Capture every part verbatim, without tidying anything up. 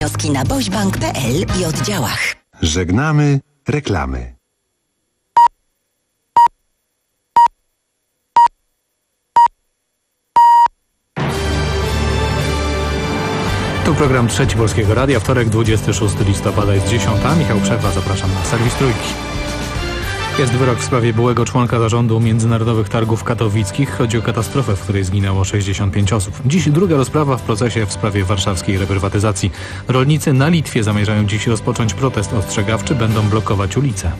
Wnioski na bośbank kropka p l i oddziałach. Żegnamy reklamy. Tu program Trzeci Polskiego Radia, wtorek dwudziestego szóstego listopada jest dziesiąta. Michał Przerwa, zapraszam na serwis Trójki. Jest wyrok w sprawie byłego członka zarządu Międzynarodowych Targów Katowickich. Chodzi o katastrofę, w której zginęło sześćdziesiąt pięć osób. Dziś druga rozprawa w procesie w sprawie warszawskiej reprywatyzacji. Rolnicy na Litwie zamierzają dziś rozpocząć protest ostrzegawczy, będą blokować ulice.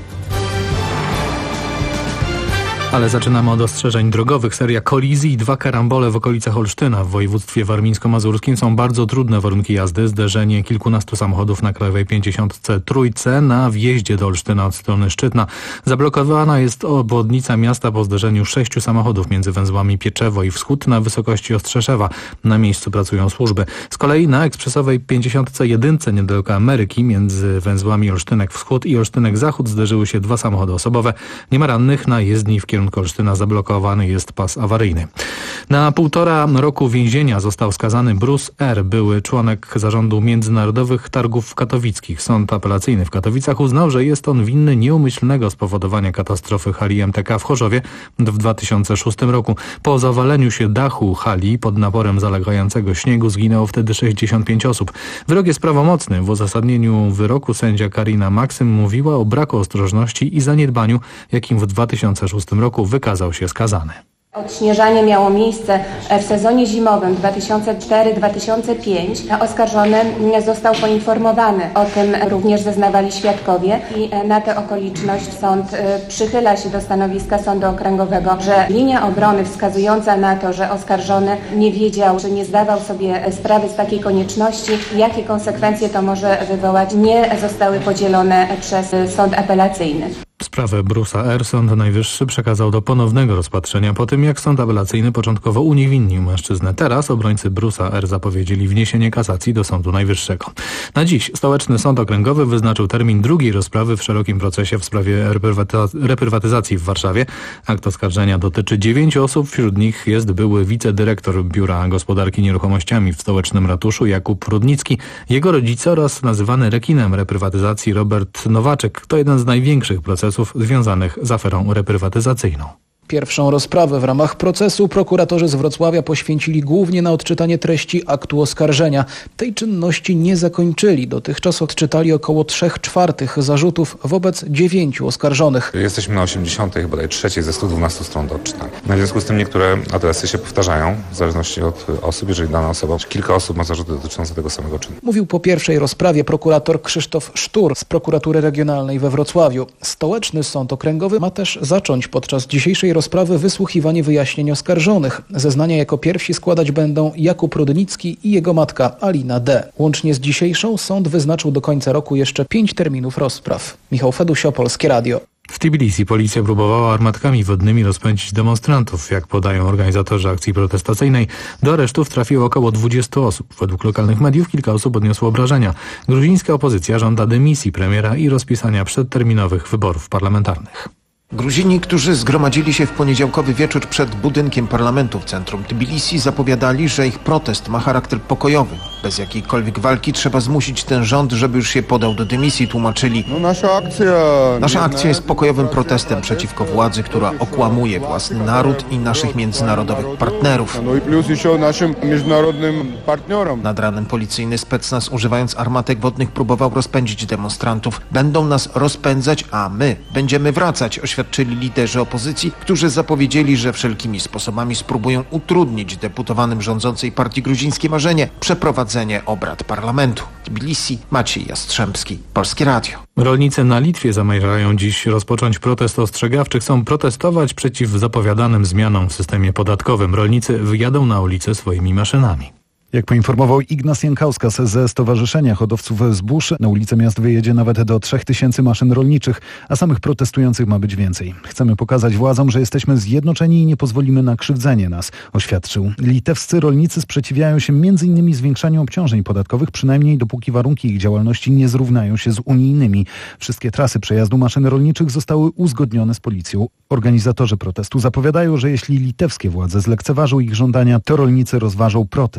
Ale zaczynamy od ostrzeżeń drogowych. Seria kolizji i dwa karambole w okolicach Olsztyna. W województwie warmińsko-mazurskim są bardzo trudne warunki jazdy. Zderzenie kilkunastu samochodów na Krajowej pięćdziesiątce Trójce na wjeździe do Olsztyna od strony Szczytna. Zablokowana jest obwodnica miasta po zderzeniu sześciu samochodów między węzłami Pieczewo i Wschód na wysokości Ostrzeszewa. Na miejscu pracują służby. Z kolei na ekspresowej pięćdziesiątce Jedynce niedaleko Ameryki między węzłami Olsztynek Wschód i Olsztynek Zachód zderzyły się dwa samochody osobowe. Nie ma rannych. Na jezdni w kierunku Olsztyna zablokowany jest pas awaryjny. Na półtora roku więzienia został skazany Bruce R., były członek zarządu Międzynarodowych Targów Katowickich. Sąd apelacyjny w Katowicach uznał, że jest on winny nieumyślnego spowodowania katastrofy hali M T K w Chorzowie w dwa tysiące szóstym roku. Po zawaleniu się dachu hali pod naporem zalegającego śniegu zginęło wtedy sześćdziesiąt pięć osób. Wyrok jest prawomocny. W uzasadnieniu wyroku sędzia Karina Maksym mówiła o braku ostrożności i zaniedbaniu, jakim w dwa tysiące szóstym roku wykazał się skazany. Odśnieżanie miało miejsce w sezonie zimowym dwa tysiące czwarty do dwa tysiące piątego. Oskarżony został poinformowany o tym, również zeznawali świadkowie i na tę okoliczność sąd przychyla się do stanowiska sądu okręgowego, że linia obrony wskazująca na to, że oskarżony nie wiedział, że nie zdawał sobie sprawy z takiej konieczności, jakie konsekwencje to może wywołać, nie zostały podzielone przez sąd apelacyjny. Sprawę Bruce'a R. Sąd Najwyższy przekazał do ponownego rozpatrzenia po tym, jak sąd apelacyjny początkowo uniewinnił mężczyznę. Teraz obrońcy Bruce'a R. zapowiedzieli wniesienie kasacji do Sądu Najwyższego. Na dziś Stołeczny Sąd Okręgowy wyznaczył termin drugiej rozprawy w szerokim procesie w sprawie reprywatyzacji w Warszawie. Akt oskarżenia dotyczy dziewięciu osób, wśród nich jest były wicedyrektor Biura Gospodarki Nieruchomościami w Stołecznym Ratuszu Jakub Rudnicki, jego rodzice oraz nazywany rekinem reprywatyzacji Robert Nowaczek. To jeden z największych procesów związanych z aferą reprywatyzacyjną. Pierwszą rozprawę w ramach procesu prokuratorzy z Wrocławia poświęcili głównie na odczytanie treści aktu oskarżenia. Tej czynności nie zakończyli. Dotychczas odczytali około trzech czwartych zarzutów wobec dziewięciu oskarżonych. Jesteśmy na osiemdziesiątej, bodaj trzeciej ze stu dwunastu stron do odczytania. W związku z tym niektóre adresy się powtarzają, w zależności od osób, jeżeli dana osoba, kilka osób ma zarzuty dotyczące tego samego czynu. Mówił po pierwszej rozprawie prokurator Krzysztof Sztur z Prokuratury Regionalnej we Wrocławiu. Stołeczny Sąd Okręgowy ma też zacząć podczas dzisiejszej rozprawy wysłuchiwanie wyjaśnień oskarżonych. Zeznania jako pierwsi składać będą Jakub Rudnicki i jego matka Alina D. Łącznie z dzisiejszą sąd wyznaczył do końca roku jeszcze pięć terminów rozpraw. Michał Fedusio, Polskie Radio. W Tbilisi policja próbowała armatkami wodnymi rozpędzić demonstrantów. Jak podają organizatorzy akcji protestacyjnej, do aresztów trafiło około dwudziestu osób. Według lokalnych mediów kilka osób odniosło obrażenia. Gruzińska opozycja żąda dymisji premiera i rozpisania przedterminowych wyborów parlamentarnych. Gruzini, którzy zgromadzili się w poniedziałkowy wieczór przed budynkiem parlamentu w centrum Tbilisi, zapowiadali, że ich protest ma charakter pokojowy. Bez jakiejkolwiek walki trzeba zmusić ten rząd, żeby już się podał do dymisji, tłumaczyli. No, nasza akcja... Nasza akcja jest pokojowym protestem przeciwko władzy, która okłamuje własny naród i naszych międzynarodowych partnerów. No i plus jeszcze naszym międzynarodowym partnerom. Nad ranem policyjny specnaz, używając armatek wodnych, próbował rozpędzić demonstrantów. Będą nas rozpędzać, a my będziemy wracać, oświadczyli liderzy opozycji, którzy zapowiedzieli, że wszelkimi sposobami spróbują utrudnić deputowanym rządzącej partii Gruzińskie Marzenie przeprowadzenie obrad parlamentu. Tbilisi, Maciej Jastrzębski, Polskie Radio. Rolnicy na Litwie zamierzają dziś rozpocząć protest ostrzegawczy. Chcą protestować przeciw zapowiadanym zmianom w systemie podatkowym. Rolnicy wyjadą na ulicę swoimi maszynami. Jak poinformował Ignas Jankauskas ze Stowarzyszenia Hodowców Zbóż, na ulice miast wyjedzie nawet do trzech tysięcy maszyn rolniczych, a samych protestujących ma być więcej. Chcemy pokazać władzom, że jesteśmy zjednoczeni i nie pozwolimy na krzywdzenie nas, oświadczył. Litewscy rolnicy sprzeciwiają się między innymi zwiększaniu obciążeń podatkowych, przynajmniej dopóki warunki ich działalności nie zrównają się z unijnymi. Wszystkie trasy przejazdu maszyn rolniczych zostały uzgodnione z policją. Organizatorzy protestu zapowiadają, że jeśli litewskie władze zlekceważą ich żądania, to rolnicy rozważą protest na początku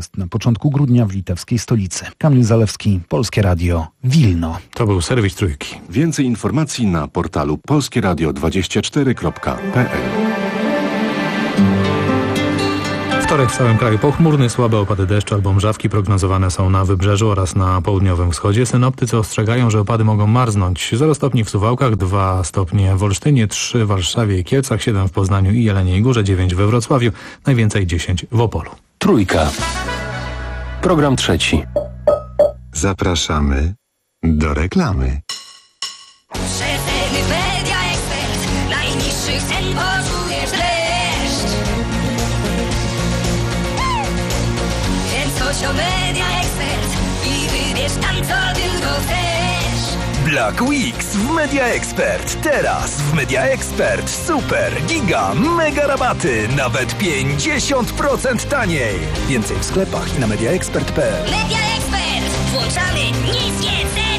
początku grudnia w litewskiej stolicy. Kamil Zalewski, Polskie Radio, Wilno. To był serwis Trójki. Więcej informacji na portalu polskie radio dwadzieścia cztery kropka p l. Wtorek w całym kraju pochmurny, słabe opady deszczu albo mrzawki prognozowane są na wybrzeżu oraz na południowym wschodzie. Synoptycy ostrzegają, że opady mogą marznąć. zero stopni w Suwałkach, dwa stopnie w Olsztynie, trzy w Warszawie i Kielcach, siedem w Poznaniu i Jeleniej Górze, dziewięć we Wrocławiu, najwięcej dziesięć w Opolu. Trójka. Program trzeci. Zapraszamy do reklamy. Rzetelny Media Ekspert, najniższych cen poczujesz dreszcz. Więc chodź do Media Ekspert i wybierz tam co tylko chcesz. Black Weeks w Media Expert. Teraz w Media Expert super, giga, mega rabaty. Nawet pięćdziesiąt procent taniej. Więcej w sklepach i na mediaexpert kropka p l. Media Expert. Włączamy niskie ceny.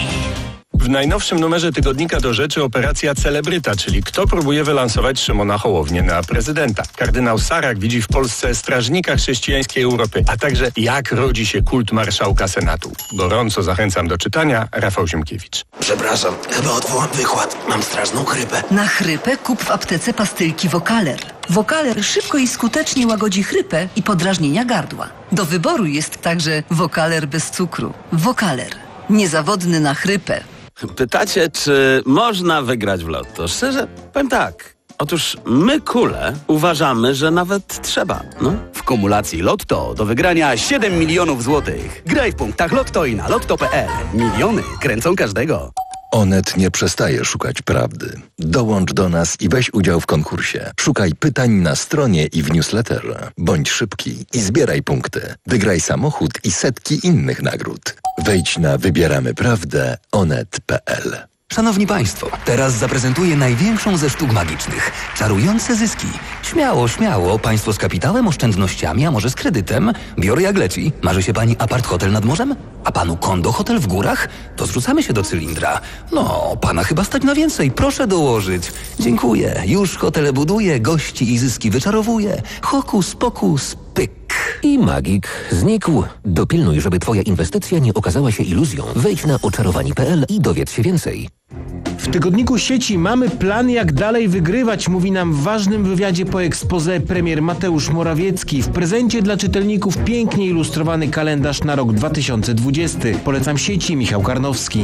W najnowszym numerze tygodnika Do Rzeczy operacja Celebryta, czyli kto próbuje wylansować Szymona Hołownię na prezydenta. Kardynał Sarak widzi w Polsce strażnika chrześcijańskiej Europy, a także jak rodzi się kult marszałka Senatu. Gorąco zachęcam do czytania. Rafał Ziemkiewicz. Przepraszam, chyba odwołam wykład. Mam straszną chrypę. Na chrypę kup w aptece pastylki Wokaler. Wokaler szybko i skutecznie łagodzi chrypę i podrażnienia gardła. Do wyboru jest także Wokaler bez cukru. Wokaler. Niezawodny na chrypę. Pytacie, czy można wygrać w lotto? Szczerze, powiem tak. Otóż my, kule, uważamy, że nawet trzeba, no. W kumulacji Lotto do wygrania siedem milionów złotych. Graj w punktach Lotto i na lotto kropka p l. Miliony kręcą każdego. Onet nie przestaje szukać prawdy. Dołącz do nas i weź udział w konkursie. Szukaj pytań na stronie i w newsletterze. Bądź szybki i zbieraj punkty. Wygraj samochód i setki innych nagród. Wejdź na wybieramy prawdę onet kropka p l. Szanowni Państwo, teraz zaprezentuję największą ze sztuk magicznych. Czarujące zyski. Śmiało, śmiało. Państwo z kapitałem, oszczędnościami, a może z kredytem? Biorę jak leci. Marzy się Pani apart-hotel nad morzem? A Panu kondo-hotel w górach? To zrzucamy się do cylindra. No, Pana chyba stać na więcej. Proszę dołożyć. Dziękuję. Już hotele buduję, gości i zyski wyczarowuję. Hokus pokus, pyk. I magik znikł. Dopilnuj, żeby Twoja inwestycja nie okazała się iluzją. Wejdź na oczarowani kropka p l i dowiedz się więcej. W tygodniku sieci mamy plan, jak dalej wygrywać, mówi nam w ważnym wywiadzie po exposé premier Mateusz Morawiecki. W prezencie dla czytelników pięknie ilustrowany kalendarz na rok dwa tysiące dwudziesty. Polecam sieci, Michał Karnowski.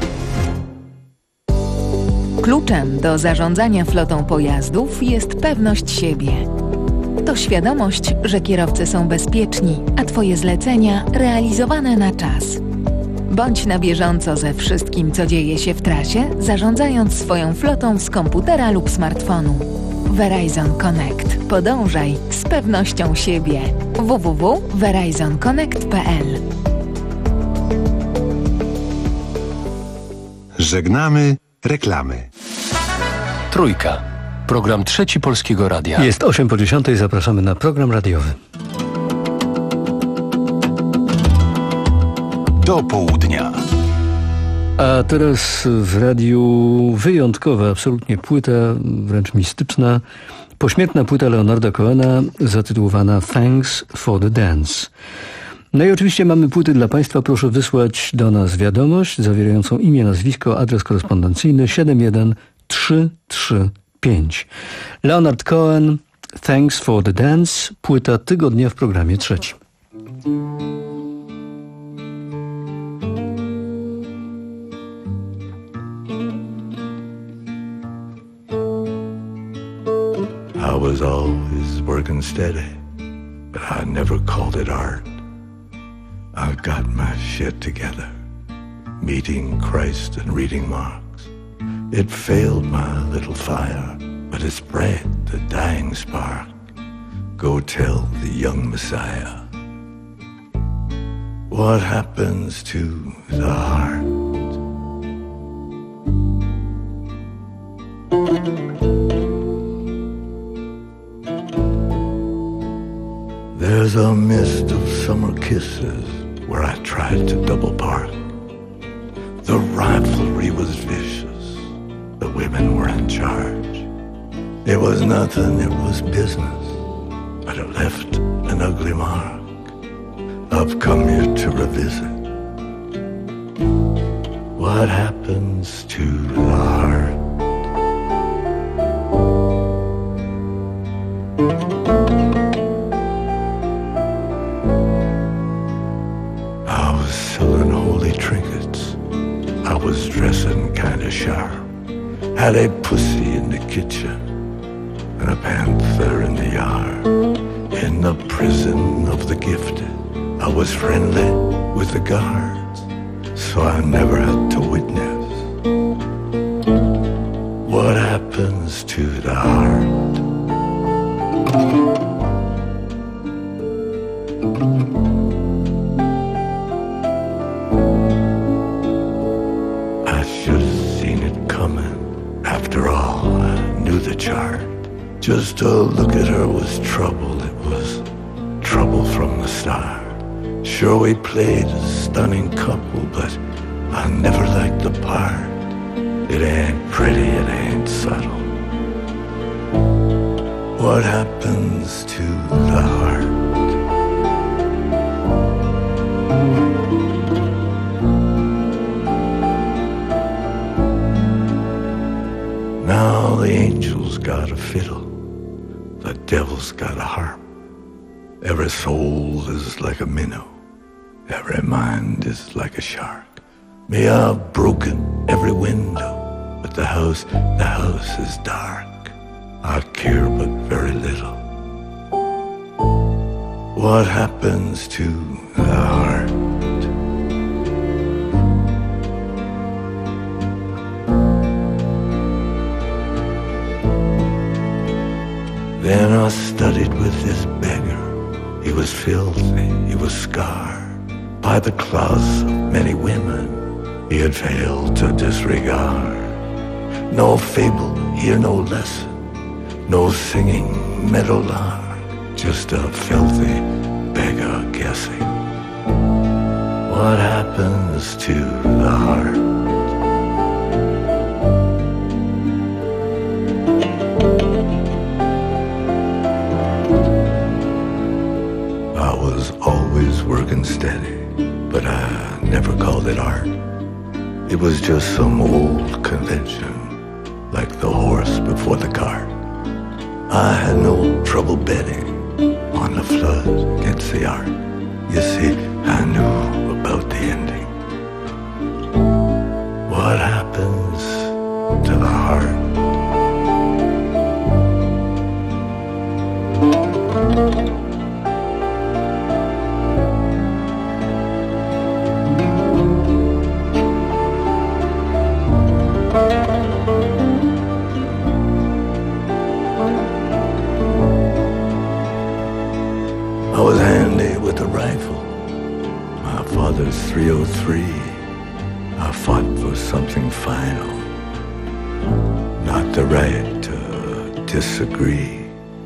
Kluczem do zarządzania flotą pojazdów jest pewność siebie. To świadomość, że kierowcy są bezpieczni, a Twoje zlecenia realizowane na czas. Bądź na bieżąco ze wszystkim, co dzieje się w trasie, zarządzając swoją flotą z komputera lub smartfonu. Verizon Connect. Podążaj z pewnością siebie. w w w kropka verizon connect kropka p l. Żegnamy reklamy. Trójka. Program trzeci Polskiego Radia. Jest osiem po dziesiątej, zapraszamy na program radiowy. Do południa. A teraz w radiu wyjątkowa, absolutnie płyta, wręcz mistyczna, pośmiertna płyta Leonarda Cohena zatytułowana Thanks for the Dance. No i oczywiście mamy płyty dla Państwa. Proszę wysłać do nas wiadomość zawierającą imię, nazwisko, adres korespondencyjny siedem jeden trzy trzy pięć. Leonard Cohen, Thanks for the Dance, płyta tygodnia w programie trzecim. I was always working steady, but I never called it art. I got my shit together, meeting Christ and reading Marx. It failed my little fire, but it spread the dying spark. Go tell the young Messiah what happens to the heart. There's a mist of summer kisses where I tried to double park. The rivalry was vicious, the women were in charge. It was nothing, it was business, but it left an ugly mark. I've come here to revisit what happens to the heart. I was selling holy trinkets. I was dressing kinda sharp. Had a pussy in the kitchen and a panther in the yard. In the prison of the gifted, I was friendly with the guards, so I never had to witness what happens to the heart. I should have seen it coming. After all, I knew the chart. Just to look at her was trouble. It was trouble from the start. Sure, we played a stunning couple, but I never liked the part. It ain't pretty, it ain't subtle. What happens to the heart? Now the angel's got a fiddle, the devil's got a harp. Every soul is like a minnow, every mind is like a shark. Me, I've broken every window, but the house, the house is dark. I care but very little. What happens to the heart? Then I studied with this beggar. He was filthy, he was scarred by the claws of many women he had failed to disregard. No fable, here no lesson, no singing meadowlark, just a filthy beggar guessing. What happens to the heart? I was always working steady, but I never called it art. It was just some old convention, like the horse before the cart. I had no trouble betting on the flood against the art. You see, I knew about the ending. What happens to the heart? I was handy with a rifle, my father's three oh three. I fought for something final, not the right to disagree.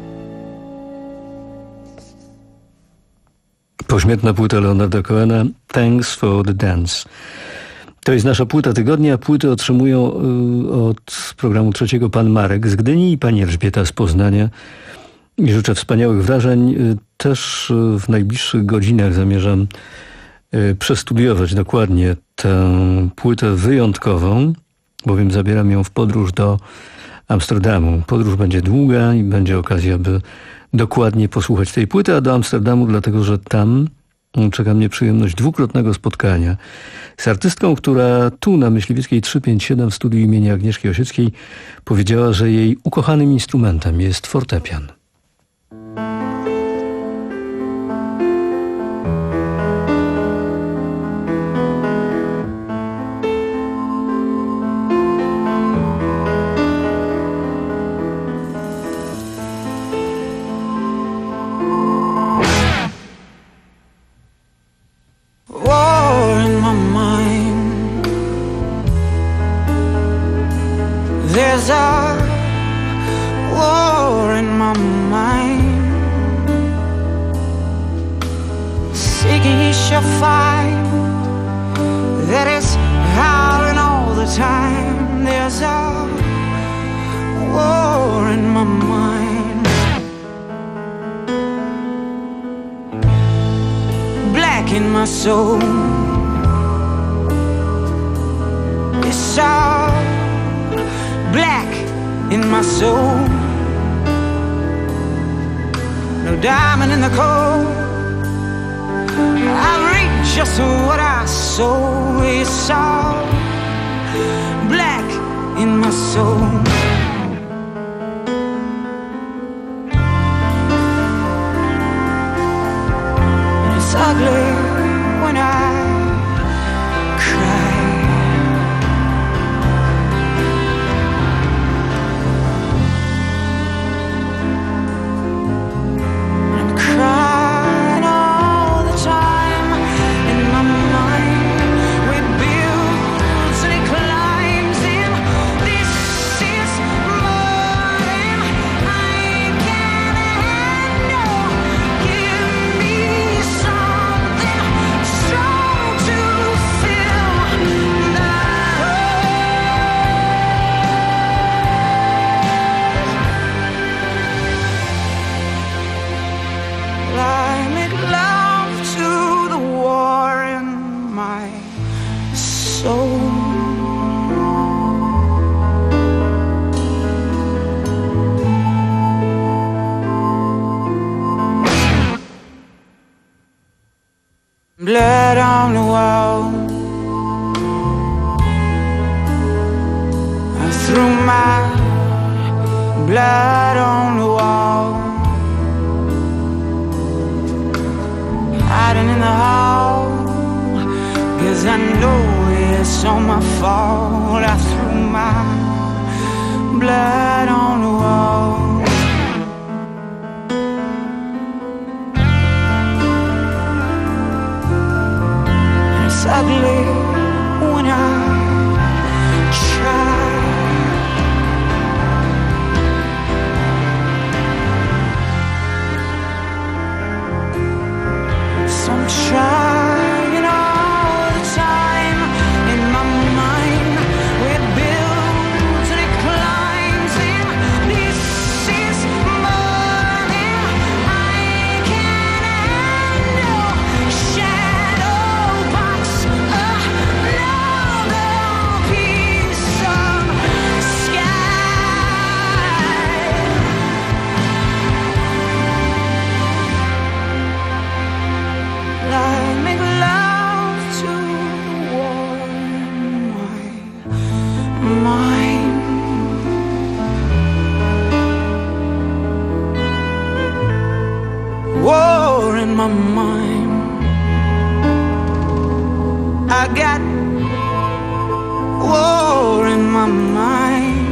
Pośmiertna płyta Leonarda Cohena, Thanks for the Dance. To jest nasza płyta tygodnia. Płyty otrzymują y, od programu trzeciego pan Marek z Gdyni i pani Elżbieta z Poznania. I życzę wspaniałych wrażeń. Y, też y, w najbliższych godzinach zamierzam y, przestudiować dokładnie tę płytę wyjątkową, bowiem zabieram ją w podróż do Amsterdamu. Podróż będzie długa i będzie okazja, by dokładnie posłuchać tej płyty, a do Amsterdamu dlatego, że tam czeka mnie przyjemność dwukrotnego spotkania z artystką, która tu na Myśliwieckiej trzysta pięćdziesiąt siedem w studiu imienia Agnieszki Osieckiej powiedziała, że jej ukochanym instrumentem jest fortepian. There's a war in my mind. Seeking he shall find that it's howling all the time. There's a war in my mind. Black my soul. It's all black in my soul. No diamond in the coal. I reap just what I sow. It's all black in my soul. And it's ugly when I cry. I'm crying all the time. In my mind it builds and it climbs in. This is more than I can handle. Give me something strong to fill the I make love to the war in my soul. Blood on the wall. I threw my blood on the wall. Hiding in the hall, 'cause I know it's all my fault. I threw my blood on the wall. And it's ugly when I try. So I'm trying all the time. In my mind it builds and it climbs in. This is more than I can handle. Shadow box, another piece of sky. I make love to the war in my mind. War in my mind. I got war in my mind.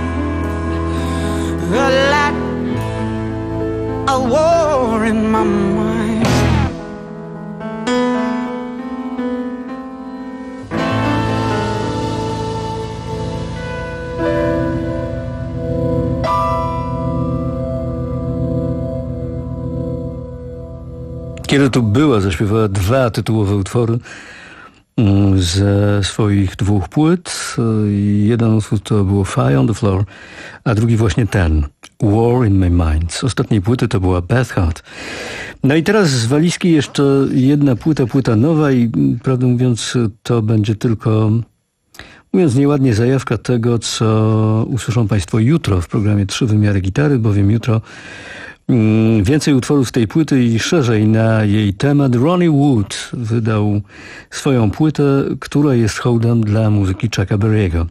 A lot of war in my mind. Kiedy tu była, zaśpiewała dwa tytułowe utwory mm, ze swoich dwóch płyt. Jeden utwór to było Fire on the Floor, a drugi właśnie ten, War in My Mind. Z ostatniej płyty to była Beth Hart. No i teraz z walizki jeszcze jedna płyta, płyta nowa i prawdę mówiąc to będzie tylko, mówiąc nieładnie, zajawka tego, co usłyszą Państwo jutro w programie Trzy Wymiary Gitary, bowiem jutro więcej utworów z tej płyty i szerzej na jej temat. Ronnie Wood wydał swoją płytę, która jest hołdem dla muzyki Chucka Berry'ego.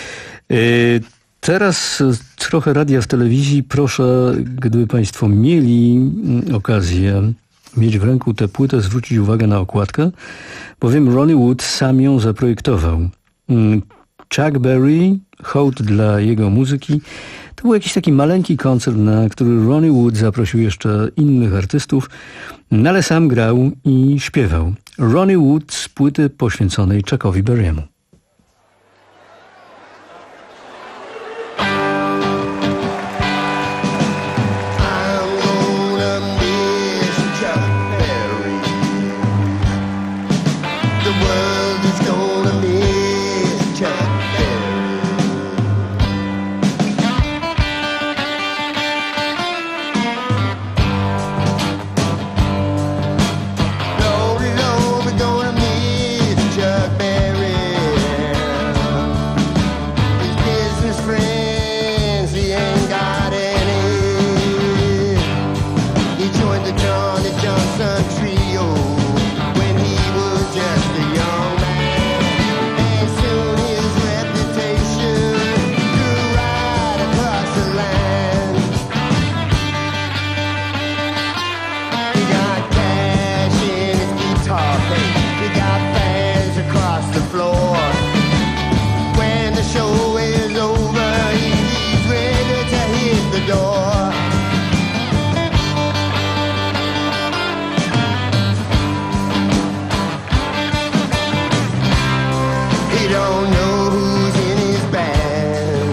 Teraz trochę radia w telewizji. Proszę, gdyby Państwo mieli okazję mieć w ręku tę płytę, zwrócić uwagę na okładkę, bowiem Ronnie Wood sam ją zaprojektował. Chuck Berry, hołd dla jego muzyki. To był jakiś taki maleńki koncert, na który Ronnie Wood zaprosił jeszcze innych artystów, no ale sam grał i śpiewał. Ronnie Wood z płyty poświęconej Chuckowi Berry'emu. Lonely, lonely don't know who's in his band.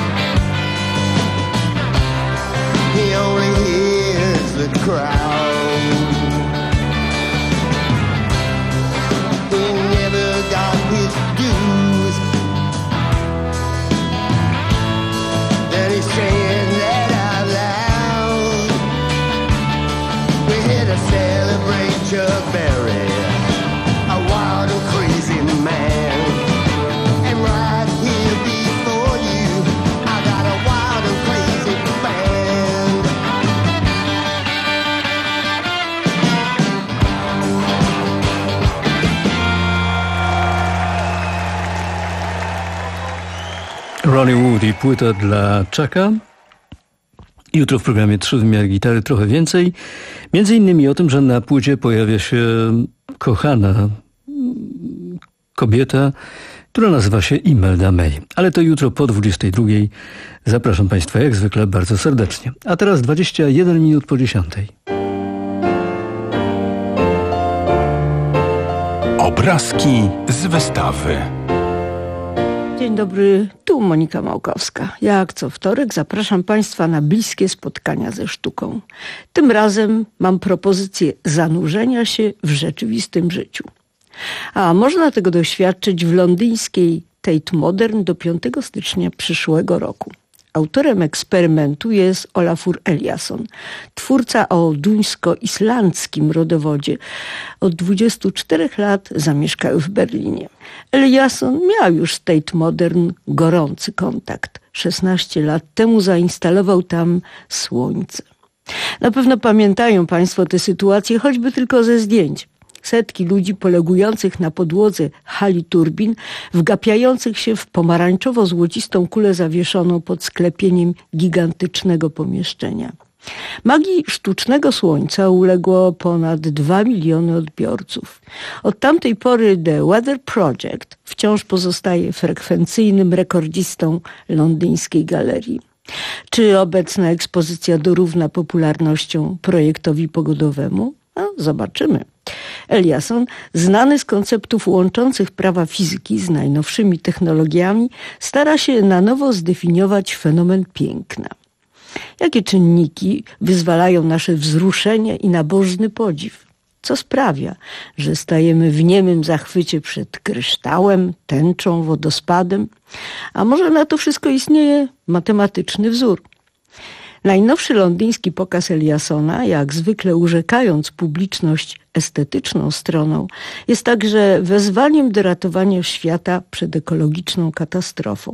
He only hears the crowd. He never got his dues. Then he's saying that out loud. We're here to celebrate Chuck Berry, a wild and crazy man. And right here before you, I got a wild and crazy band. Ronnie Wood i płyta dla Chucka. Jutro w programie Trzy wymiary gitary trochę więcej. Między innymi o tym, że na płycie pojawia się kochana kobieta, która nazywa się Imelda May. Ale to jutro po dwudziestej drugiej. Zapraszam Państwa jak zwykle bardzo serdecznie. A teraz dwadzieścia jeden minut po dziesiątej. Obrazki z wystawy. Dzień dobry, tu Monika Małkowska. Jak co wtorek zapraszam Państwa na bliskie spotkania ze sztuką. Tym razem mam propozycję zanurzenia się w rzeczywistym życiu. A można tego doświadczyć w londyńskiej Tate Modern do piątego stycznia przyszłego roku. Autorem eksperymentu jest Olafur Eliasson, twórca o duńsko-islandzkim rodowodzie. Od dwudziestu czterech lat zamieszkał w Berlinie. Eliasson miał już z Tate Modern gorący kontakt. szesnaście lat temu zainstalował tam słońce. Na pewno pamiętają Państwo tę sytuację, choćby tylko ze zdjęć. Setki ludzi polegujących na podłodze hali turbin, wgapiających się w pomarańczowo-złocistą kulę zawieszoną pod sklepieniem gigantycznego pomieszczenia. Magii sztucznego słońca uległo ponad dwa miliony odbiorców. Od tamtej pory The Weather Project wciąż pozostaje frekwencyjnym rekordzistą londyńskiej galerii. Czy obecna ekspozycja dorówna popularnością projektowi pogodowemu? No, zobaczymy. Eliasson, znany z konceptów łączących prawa fizyki z najnowszymi technologiami, stara się na nowo zdefiniować fenomen piękna. Jakie czynniki wyzwalają nasze wzruszenie i nabożny podziw? Co sprawia, że stajemy w niemym zachwycie przed kryształem, tęczą, wodospadem? A może na to wszystko istnieje matematyczny wzór? Najnowszy londyński pokaz Eliassona, jak zwykle urzekając publiczność estetyczną stroną, jest także wezwaniem do ratowania świata przed ekologiczną katastrofą.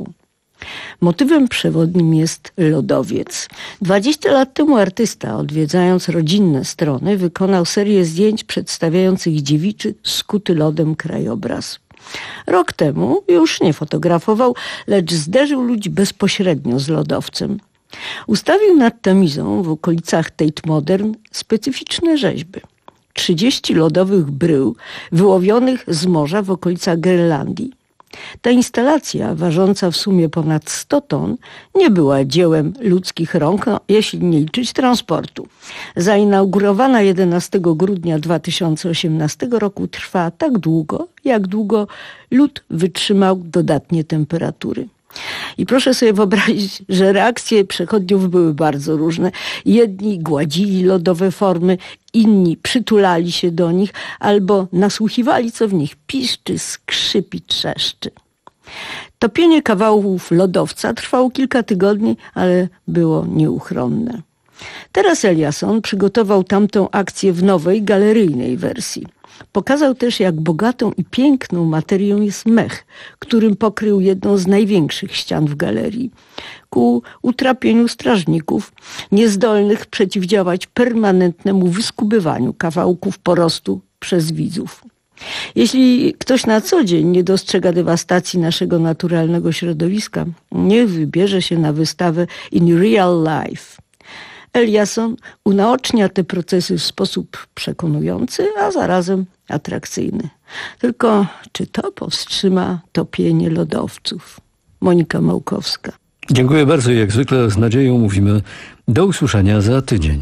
Motywem przewodnim jest lodowiec. Dwadzieścia lat temu artysta, odwiedzając rodzinne strony, wykonał serię zdjęć przedstawiających dziewiczy, skuty lodem krajobraz. Rok temu już nie fotografował, lecz zderzył ludzi bezpośrednio z lodowcem. Ustawił nad Tamizą w okolicach Tate Modern specyficzne rzeźby. trzydzieści lodowych brył wyłowionych z morza w okolicach Grenlandii. Ta instalacja, ważąca w sumie ponad sto ton, nie była dziełem ludzkich rąk, no, jeśli nie liczyć transportu. Zainaugurowana jedenastego grudnia dwa tysiące osiemnastego roku trwa tak długo, jak długo lód wytrzymał dodatnie temperatury. I proszę sobie wyobrazić, że reakcje przechodniów były bardzo różne. Jedni gładzili lodowe formy, inni przytulali się do nich albo nasłuchiwali, co w nich piszczy, skrzypi, trzeszczy. Topienie kawałków lodowca trwało kilka tygodni, ale było nieuchronne. Teraz Eliasson przygotował tamtą akcję w nowej, galeryjnej wersji. Pokazał też, jak bogatą i piękną materią jest mech, którym pokrył jedną z największych ścian w galerii. Ku utrapieniu strażników, niezdolnych przeciwdziałać permanentnemu wyskubywaniu kawałków porostu przez widzów. Jeśli ktoś na co dzień nie dostrzega dewastacji naszego naturalnego środowiska, niech wybierze się na wystawę In Real Life. Eliasson unaocznia te procesy w sposób przekonujący, a zarazem atrakcyjny. Tylko czy to powstrzyma topienie lodowców? Monika Małkowska. Dziękuję bardzo i jak zwykle z nadzieją mówimy do usłyszenia za tydzień.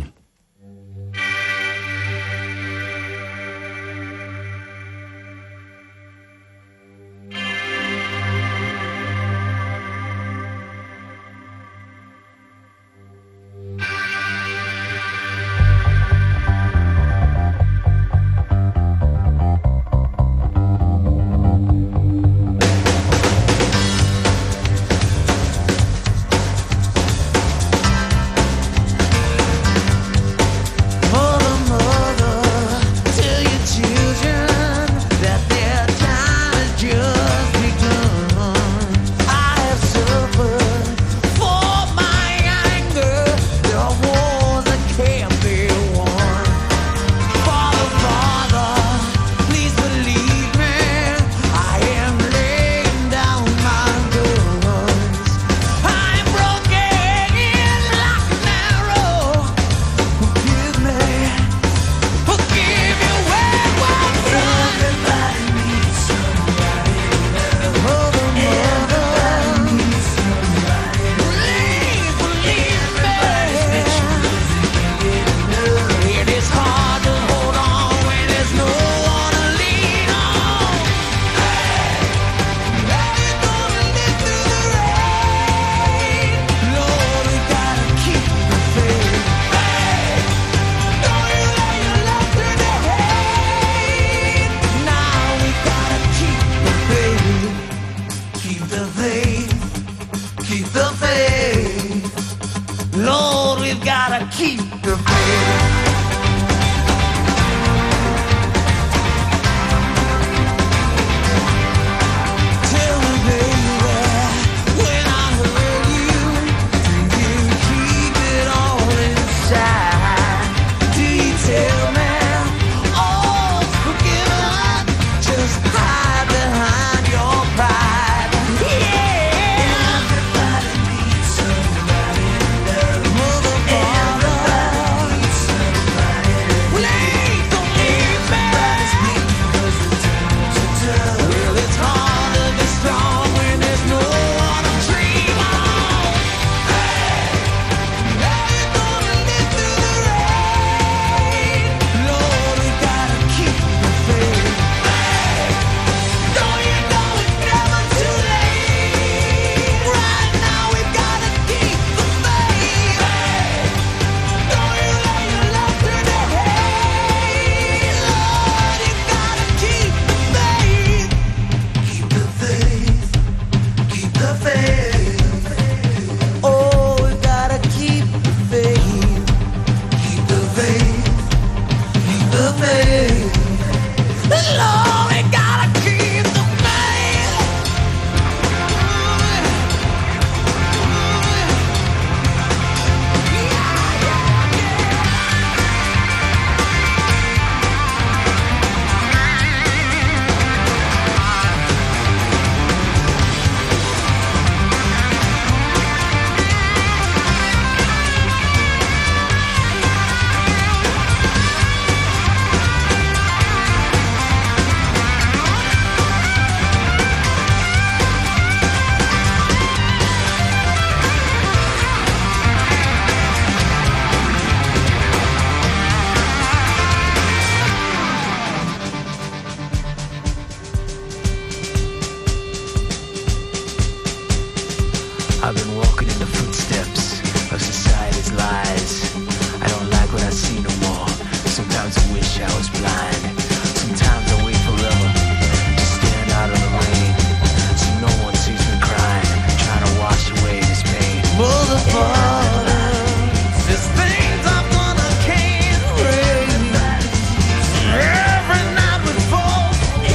I've been walking in the footsteps of society's lies. I don't like what I see no more. Sometimes I wish I was blind. Sometimes I wait forever, just staring out of the rain, so no one sees me crying, trying to wash away this pain. Motherfucker, there's things I'm gonna can't break. Every night we fall,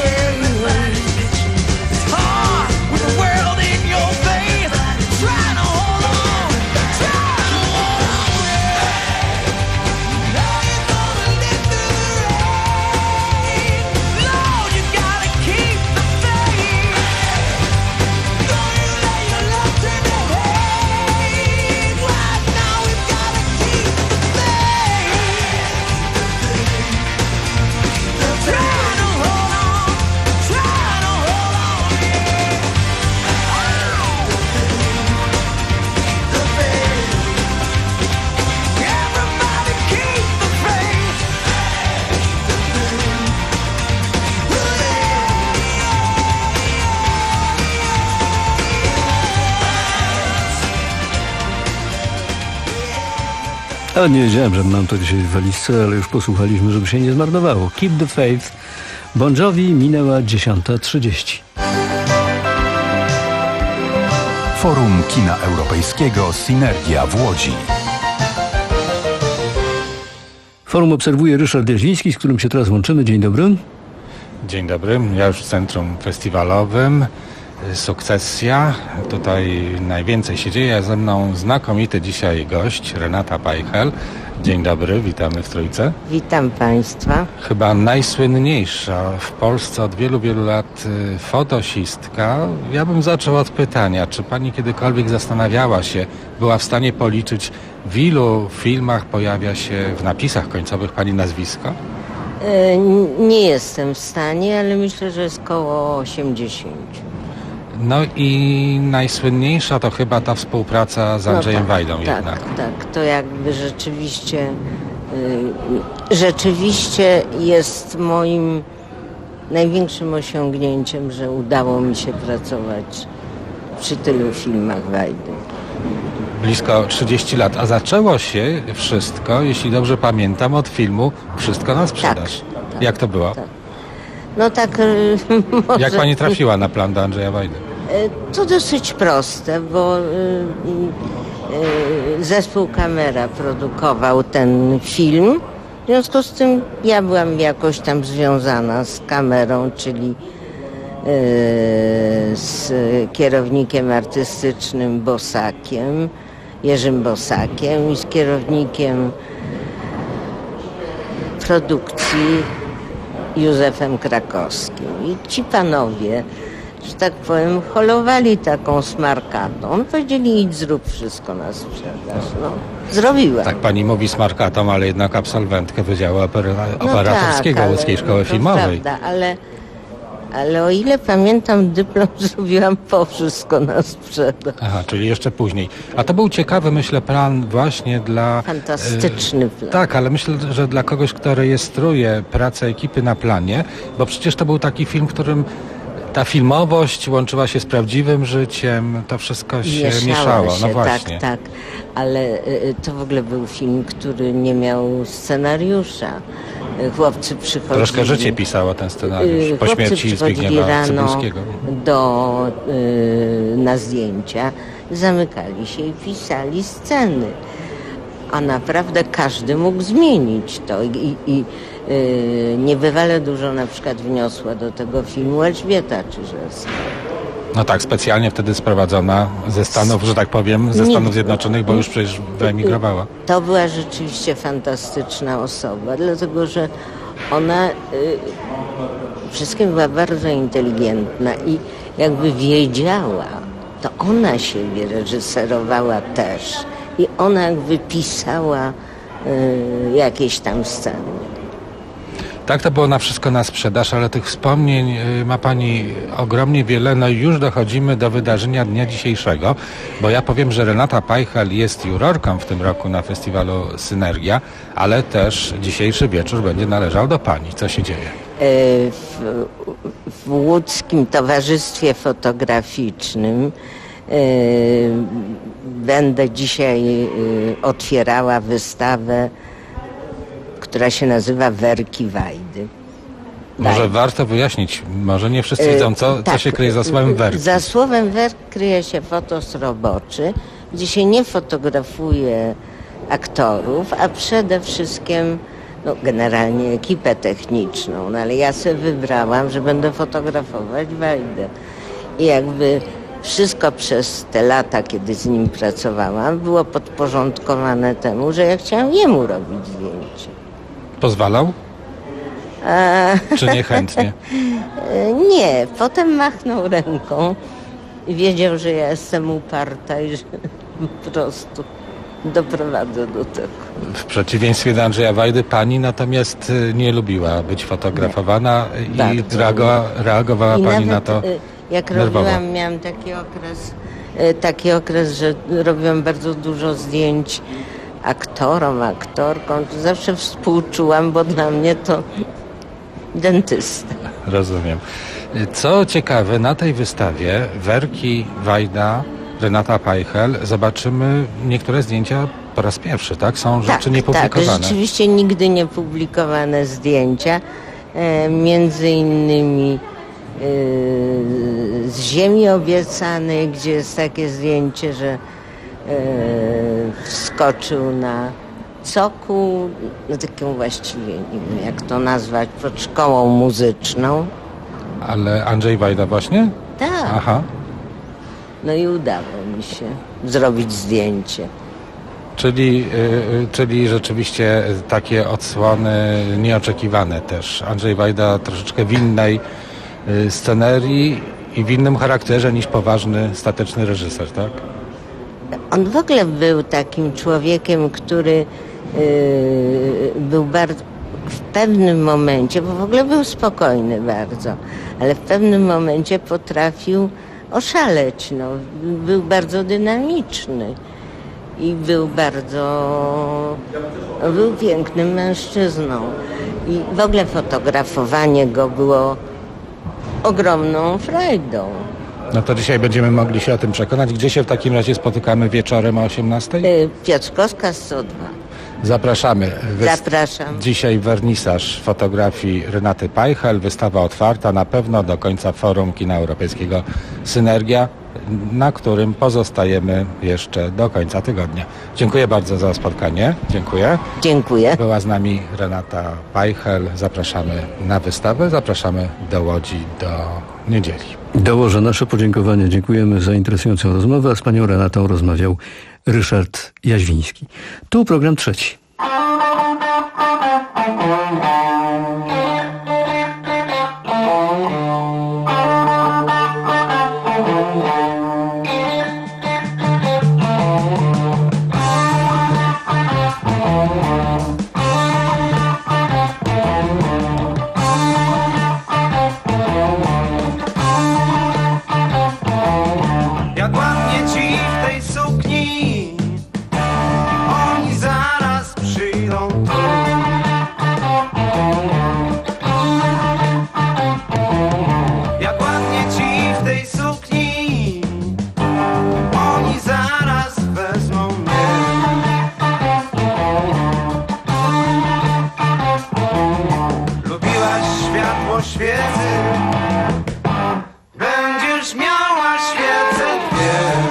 it's hard with the world in your face, trying to hold on, trying to hold on. Now you're gonna live through the rain. Lord, you gotta keep the faith. Don't you let your love turn to hate. Right now we've gotta keep the faith. Trying to hold on, trying to hold on, yeah. The faith. Everybody keep the faith. A nie wiedziałem, że mam to dzisiaj w walizce, ale już posłuchaliśmy, żeby się nie zmarnowało. Keep the Faith. Bon Jovi, minęła dziesiąta trzydzieści. Forum Kina Europejskiego Synergia w Łodzi. Forum obserwuje Ryszard Jaźwiński, z którym się teraz łączymy. Dzień dobry. Dzień dobry, ja już w centrum festiwalowym. Sukcesja, tutaj najwięcej się dzieje, ze mną znakomity dzisiaj gość, Renata Pajchel. Dzień dobry, witamy w Trójce. Witam Państwa. Chyba najsłynniejsza w Polsce od wielu, wielu lat y, fotosistka. Ja bym zaczął od pytania, czy Pani kiedykolwiek zastanawiała się, była w stanie policzyć, w ilu filmach pojawia się w napisach końcowych Pani nazwisko? E, nie jestem w stanie, ale myślę, że jest koło osiemdziesiąt. No i najsłynniejsza to chyba ta współpraca z Andrzejem no tak, Wajdą tak, jednak. Tak, to jakby rzeczywiście y, rzeczywiście jest moim największym osiągnięciem, że udało mi się pracować przy tylu filmach Wajdy. Blisko trzydzieści lat, a zaczęło się wszystko, jeśli dobrze pamiętam, od filmu Wszystko na sprzedaż. Tak, tak, Jak to było? tak. No tak... y, może... Jak Pani trafiła na plan do Andrzeja Wajdy? To dosyć proste, bo y, y, zespół Kamera produkował ten film. W związku z tym ja byłam jakoś tam związana z Kamerą, czyli y, z kierownikiem artystycznym Bosakiem, Jerzym Bosakiem i z kierownikiem produkcji Józefem Krakowskim. I ci panowie, że tak powiem, holowali taką smarkatą. Powiedzieli, idź zrób wszystko na sprzedaż. No, zrobiłem. Tak pani mówi smarkatą, ale jednak absolwentkę Wydziału Opera- Operatorskiego no tak, Łódzkiej Szkoły ale, Filmowej. Prawda, ale, ale o ile pamiętam, dyplom zrobiłam po wszystko na sprzedaż. Aha, czyli jeszcze później. A to był ciekawy, myślę, plan właśnie dla... Fantastyczny plan. E, tak, ale myślę, że dla kogoś, kto rejestruje pracę ekipy na planie, bo przecież to był taki film, w którym ta filmowość łączyła się z prawdziwym życiem, to wszystko się Mieszało mieszało. Się, no właśnie. Tak, tak, ale y, to w ogóle był film, który nie miał scenariusza. Chłopcy przychodzili... Troszkę życie pisało ten scenariusz po śmierci Zbigniewa rano Cybulskiego. do, y, na zdjęcia, zamykali się i pisali sceny. A naprawdę każdy mógł zmienić to. I, i y, niebywale dużo na przykład wniosła do tego filmu Elżbieta Czyżewska. No tak, specjalnie wtedy sprowadzona ze Stanów, że tak powiem, ze Stanów Zjednoczonych, bo już przecież wyemigrowała. To była rzeczywiście fantastyczna osoba, dlatego że ona y, wszystkim była bardzo inteligentna i jakby wiedziała, to ona siebie reżyserowała też i ona jakby pisała y, jakieś tam sceny. Tak, to było na wszystko na sprzedaż, ale tych wspomnień ma Pani ogromnie wiele. No i już dochodzimy do wydarzenia dnia dzisiejszego, bo ja powiem, że Renata Pajchel jest jurorką w tym roku na festiwalu Synergia, ale też dzisiejszy wieczór będzie należał do Pani. Co się dzieje? W, w Łódzkim Towarzystwie Fotograficznym Będę dzisiaj otwierała wystawę, która się nazywa Werki Wajdy. Może warto wyjaśnić, może nie wszyscy wiedzą, co, co tak, się kryje za słowem werki. Za słowem werk kryje się fotos roboczy, gdzie się nie fotografuje aktorów, a przede wszystkim no, generalnie ekipę techniczną. No, ale ja sobie wybrałam, że będę fotografować Wajdę. I jakby wszystko przez te lata, kiedy z nim pracowałam, było podporządkowane temu, że ja chciałam jemu robić zdjęcie. Pozwalał? A... Czy niechętnie? Nie, potem machnął ręką i wiedział, że ja jestem uparta i że po prostu doprowadzę do tego. W przeciwieństwie do Andrzeja Wajdy pani natomiast nie lubiła być fotografowana nie. i reago- reagowała I pani nawet, na to jak nerwowo. robiłam, miałam taki okres, taki okres, że robiłam bardzo dużo zdjęć aktorom, aktorkom. To zawsze współczułam, bo dla mnie to dentysta. Rozumiem. Co ciekawe, na tej wystawie Werki Wajda, Renata Peichel, zobaczymy niektóre zdjęcia po raz pierwszy, tak? Są rzeczy tak, niepublikowane. Tak, rzeczywiście nigdy nie publikowane zdjęcia. E, między innymi e, z Ziemi Obiecanej, gdzie jest takie zdjęcie, że e, wskoczył na cokół, no taką właściwie, nie wiem jak to nazwać, pod szkołą muzyczną. Ale Andrzej Wajda właśnie? Tak. Aha. No i udało mi się zrobić zdjęcie. Czyli, yy, czyli rzeczywiście takie odsłony nieoczekiwane też. Andrzej Wajda troszeczkę w innej yy, scenerii i w innym charakterze niż poważny, stateczny reżyser, tak? On w ogóle był takim człowiekiem, który yy, był bardzo w pewnym momencie, bo w ogóle był spokojny bardzo, ale w pewnym momencie potrafił oszaleć. No. Był bardzo dynamiczny i był bardzo... był pięknym mężczyzną. I w ogóle fotografowanie go było ogromną frajdą. No to dzisiaj będziemy mogli się o tym przekonać. Gdzie się w takim razie spotykamy wieczorem o osiemnastej? Piotrkowska sto dwa. Zapraszamy. Wy- Zapraszam. Dzisiaj wernisaż fotografii Renaty Peichel. Wystawa otwarta na pewno do końca Forum Kina Europejskiego Synergia, na którym pozostajemy jeszcze do końca tygodnia. Dziękuję bardzo za spotkanie. Dziękuję. Dziękuję. Była z nami Renata Peichel. Zapraszamy na wystawę. Zapraszamy do Łodzi do niedzieli. Dołożę nasze podziękowanie. Dziękujemy za interesującą rozmowę, a z panią Renatą rozmawiał Ryszard Jaźwiński. Tu program trzeci. Jak ładnie ci w tej sukni, oni zaraz przyjdą tu. Jak ładnie ci w tej sukni, oni zaraz wezmą mnie. Lubiłaś światło świecy, będziesz miała świecę dwie.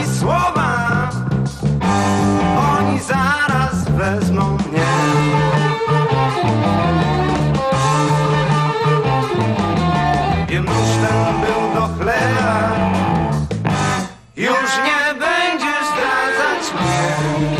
ani słowa. Oni zaraz wezmą mnie. Wiem, nóż ten był do chleba. Już nie będziesz zdradzać mnie.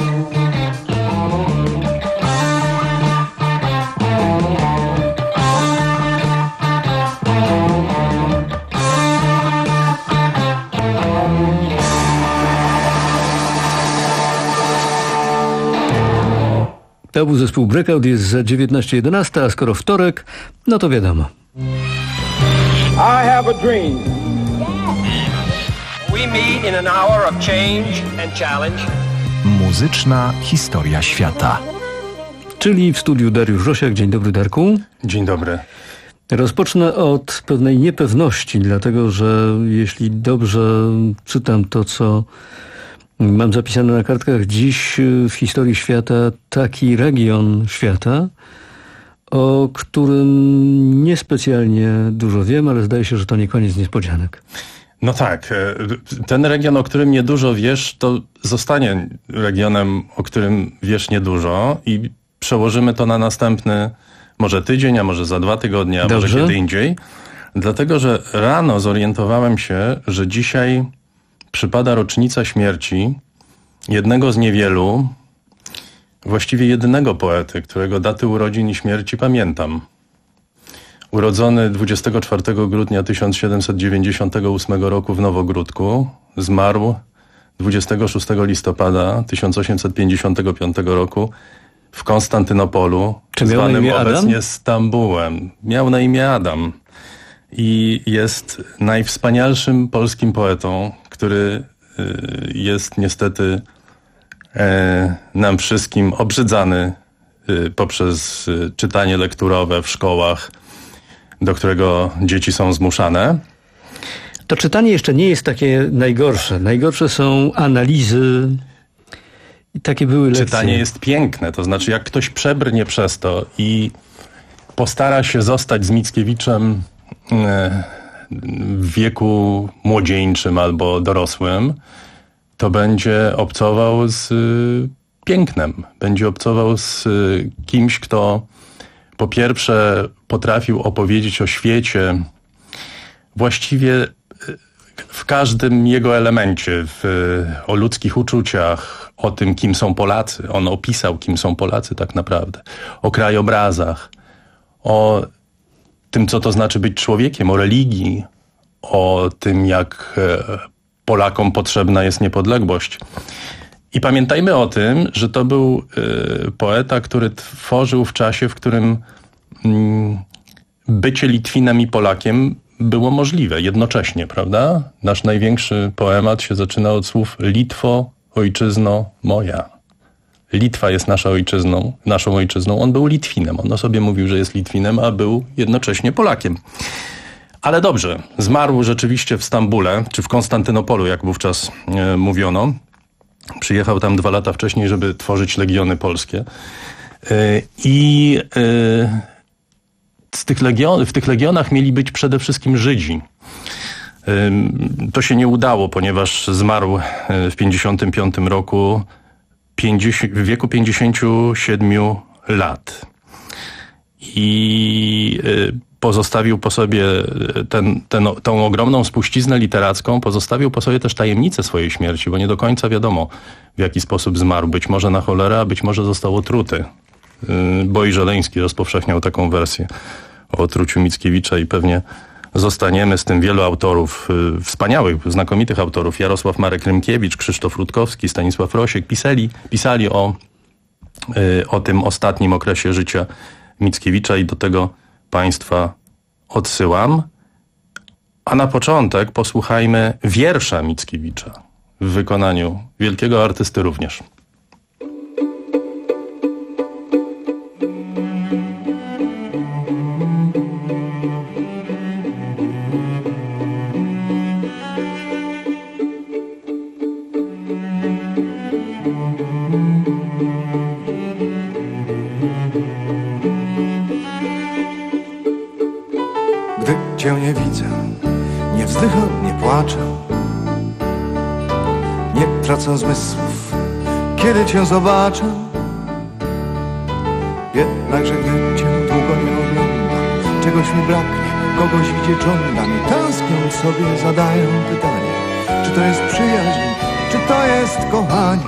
To był zespół Breakout, jest za dziewiętnaście jedenaście, a skoro wtorek, no to wiadomo. I have a dream. We meet in an hour of change and challenge. Muzyczna historia świata. Czyli w studiu Dariusz Rosiak. Dzień dobry, Darku. Dzień dobry. Rozpocznę od pewnej niepewności, dlatego że jeśli dobrze czytam to, co mam zapisane na kartkach, dziś w historii świata taki region świata, o którym niespecjalnie dużo wiem, ale zdaje się, że to nie koniec niespodzianek. No tak, ten region, o którym niedużo wiesz, to zostanie regionem, o którym wiesz niedużo i przełożymy to na następny może tydzień, a może za dwa tygodnie, a Dobrze. może kiedy indziej. Dlatego, że rano zorientowałem się, że dzisiaj przypada rocznica śmierci jednego z niewielu, właściwie jedynego poety, którego daty urodzin i śmierci pamiętam. Urodzony dwudziestego czwartego grudnia tysiąc siedemset dziewięćdziesiątego ósmego roku w Nowogródku, zmarł dwudziestego szóstego listopada tysiąc osiemset pięćdziesiątego piątego roku w Konstantynopolu, Czy miał zwanym na imię Adam? obecnie Stambułem. Miał na imię Adam i jest najwspanialszym polskim poetą, który y, jest niestety e, nam wszystkim obrzydzany y, poprzez y, czytanie lekturowe w szkołach, do którego dzieci są zmuszane. To czytanie jeszcze nie jest takie najgorsze. Najgorsze są analizy i takie były lekcje. Czytanie jest piękne, to znaczy jak ktoś przebrnie przez to i postara się zostać z Mickiewiczem e, w wieku młodzieńczym albo dorosłym, to będzie obcował z y, pięknem. Będzie obcował z y, kimś, kto po pierwsze potrafił opowiedzieć o świecie właściwie w każdym jego elemencie, w, o ludzkich uczuciach, o tym, kim są Polacy. On opisał, kim są Polacy tak naprawdę. O krajobrazach, o tym, co to znaczy być człowiekiem, o religii, o tym, jak Polakom potrzebna jest niepodległość. I pamiętajmy o tym, że to był y, poeta, który tworzył w czasie, w którym y, bycie Litwinem i Polakiem było możliwe jednocześnie, prawda? Nasz największy poemat się zaczyna od słów Litwo, ojczyzno moja. Litwa jest nasza ojczyzną, naszą ojczyzną. On był Litwinem. On o sobie mówił, że jest Litwinem, a był jednocześnie Polakiem. Ale dobrze, zmarł rzeczywiście w Stambule, czy w Konstantynopolu, jak wówczas y, mówiono. Przyjechał tam dwa lata wcześniej, żeby tworzyć legiony polskie. I z tych legion, w tych legionach mieli być przede wszystkim Żydzi. To się nie udało, ponieważ zmarł w pięćdziesiątym piątym roku w wieku pięćdziesięciu siedmiu lat. I pozostawił po sobie ten, ten, tą ogromną spuściznę literacką, pozostawił po sobie też tajemnicę swojej śmierci, bo nie do końca wiadomo, w jaki sposób zmarł. Być może na cholerę, a być może został otruty. Boj Żeleński rozpowszechniał taką wersję o otruciu Mickiewicza i pewnie zostaniemy z tym wielu autorów, wspaniałych, znakomitych autorów. Jarosław Marek Rymkiewicz, Krzysztof Rutkowski, Stanisław Rosiek pisali, pisali o, o tym ostatnim okresie życia Mickiewicza i do tego Państwa odsyłam. A na początek posłuchajmy wiersza Mickiewicza w wykonaniu wielkiego artysty również. Gdy cię nie widzę, nie wzdycham, nie płaczę, nie tracę zmysłów, kiedy cię zobaczę. Jednakże gdy cię długo nie oglądam, czegoś mi braknie, kogoś gdzie żądam i tęskniąc sobie zadaję pytanie, czy to jest przyjaźń, czy to jest kochanie.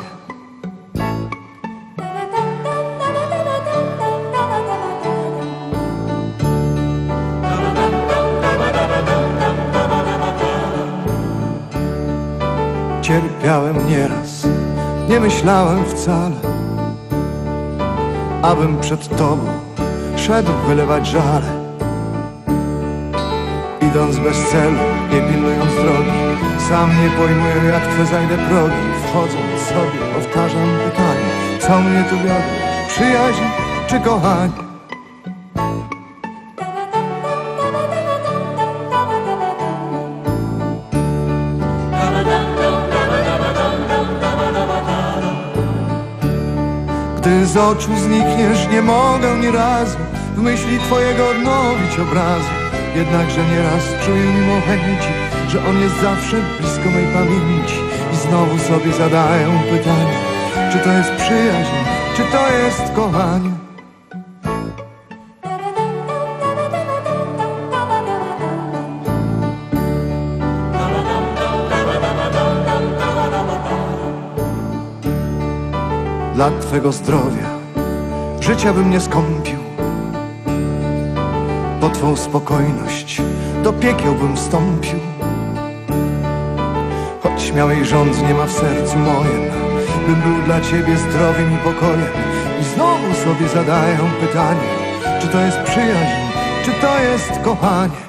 Cierpiałem nieraz, nie myślałem wcale, abym przed tobą szedł wylewać żale. Idąc bez celu, nie pilnując drogi, sam nie pojmuję jak twe zajdę progi. Wchodząc sobie powtarzam pytanie, co mnie tu wiodło, przyjaźń czy kochanie? Gdy z oczu znikniesz, nie mogę ni razu w myśli twojego odnowić obrazu. Jednakże nieraz czuję mimo chęci, że on jest zawsze blisko mej pamięci. I znowu sobie zadaję pytanie, czy to jest przyjaźń, czy to jest kochanie? Dla twego zdrowia życia bym nie skąpił, po twą spokojność do piekieł bym wstąpił. Choć śmiałej żądzy nie ma w sercu mojem, bym był dla ciebie zdrowiem i pokojem. I znowu sobie zadaję pytanie, czy to jest przyjaźń, czy to jest kochanie?